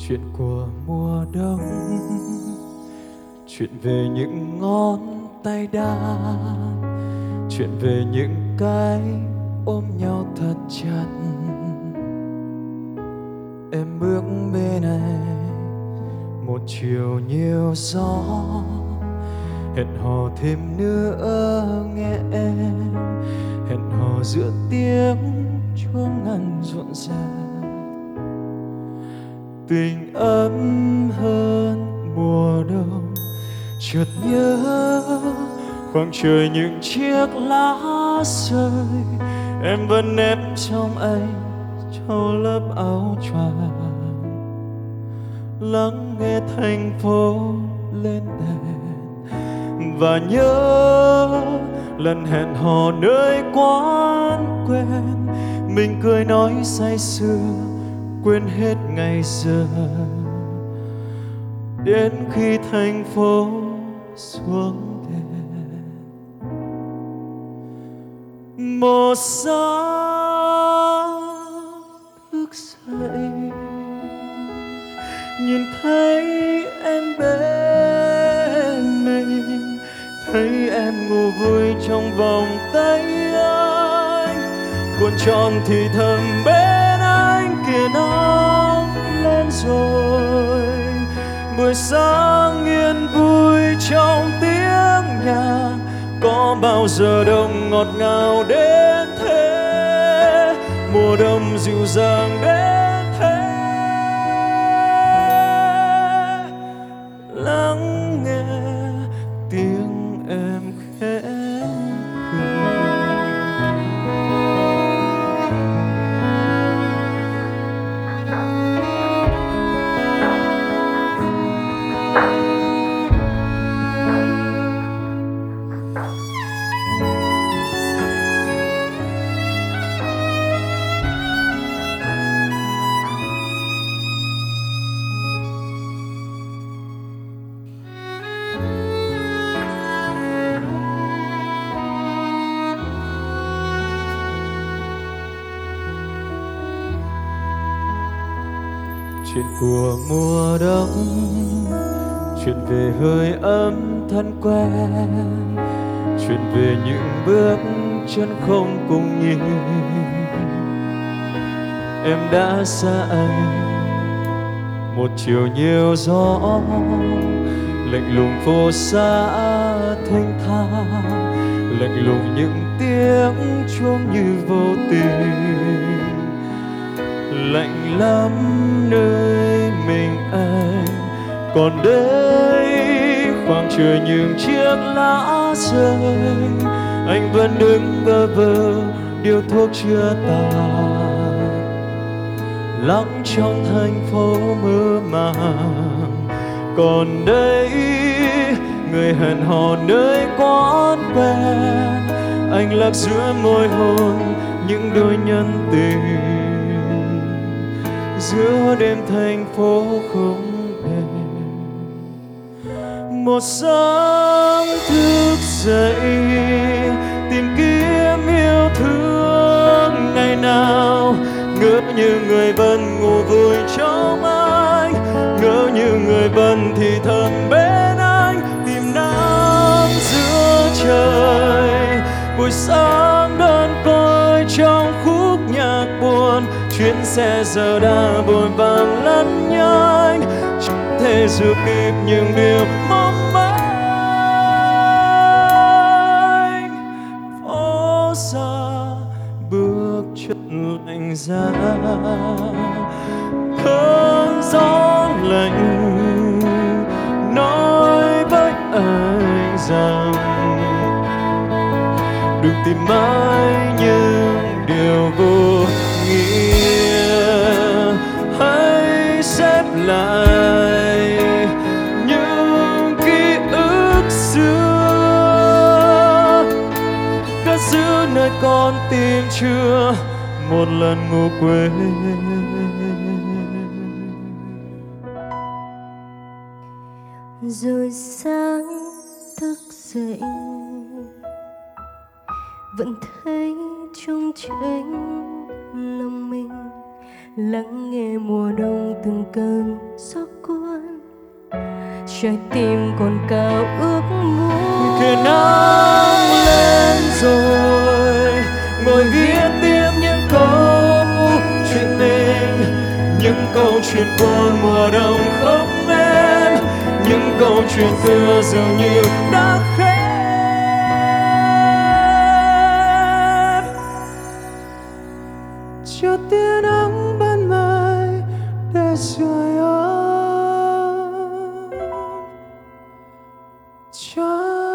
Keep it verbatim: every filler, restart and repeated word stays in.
Chuyện của mùa đông, chuyện về những ngón tay đàn, chuyện về những cái ôm nhau thật chặt. Em bước bên này một chiều nhiều gió, hẹn hò thêm nữa nghe em, hẹn hò giữa tiếng chuông ngân rộn ràng. Tình ấm hơn mùa đông, chợt nhớ khoảng trời những chiếc lá rơi, em vẫn nép trong anh trong lớp áo choàng, lắng nghe thành phố lên đèn. Và nhớ lần hẹn hò nơi quán quen, mình cười nói say sưa quên hết ngày giờ, đến khi thành phố xuống đèn. Một sáng thức dậy nhìn thấy em bên mình, thấy em ngủ vui trong vòng tay anh, cuộn tròn thì thầm bên anh kia nắng lên rồi. Buổi sáng yên vui trong tiếng nhạc, có bao giờ đông ngọt ngào đến thế, mùa đông dịu dàng đến thế. Lắng nghe tiếng em khẽ cười. Chuyện của mùa đông, chuyện về hơi ấm thân quen, chuyện về những bước chân không cùng nhịp. Em đã xa anh một chiều nhiều gió, lạnh lùng phố xa thênh thang, lạnh lùng những tiếng chuông như vô tình. Lạnh lắm nơi mình anh, còn đây khoảng trời những chiếc lá rơi, anh vẫn đứng bơ vơ điếu thuốc chưa tàn, lắng trong thành phố mơ màng. Còn đây người hẹn hò nơi quán quen, anh lạc giữa môi hôn những đôi nhân tình, giữa đêm thành phố không đèn. Một sáng thức dậy tìm kiếm yêu thương ngày nào, ngỡ như người bận ngủ vui trong anh, ngỡ như người bận thì thầm bên anh, tìm nắng giữa trời. Buổi sáng đơn côi trong khúc nhạc buồn, chuyến xe giờ đã vội vàng lăn nhanh, chẳng thể giữ kịp những điều mong manh. Phố xa bước chân lạnh giá, cơn gió lạnh nói với anh rằng đừng tìm mãi những điều vô nghĩa, hãy xếp lại những ký ức xưa, cất giữ nơi con tim chưa một lần ngủ quên. Rồi sáng thức dậy vẫn thấy trong tranh lòng mình lắng nghe mùa đông từng cơn gió cuốn, trái tim còn cao ước muốn. Kìa nắng lên rồi, ngồi viết tiếp những câu chuyện mình, những câu chuyện buồn mùa đông không em, những câu chuyện xưa dường như đã khép. Cho tia nắng ban mai để sưởi ấm cho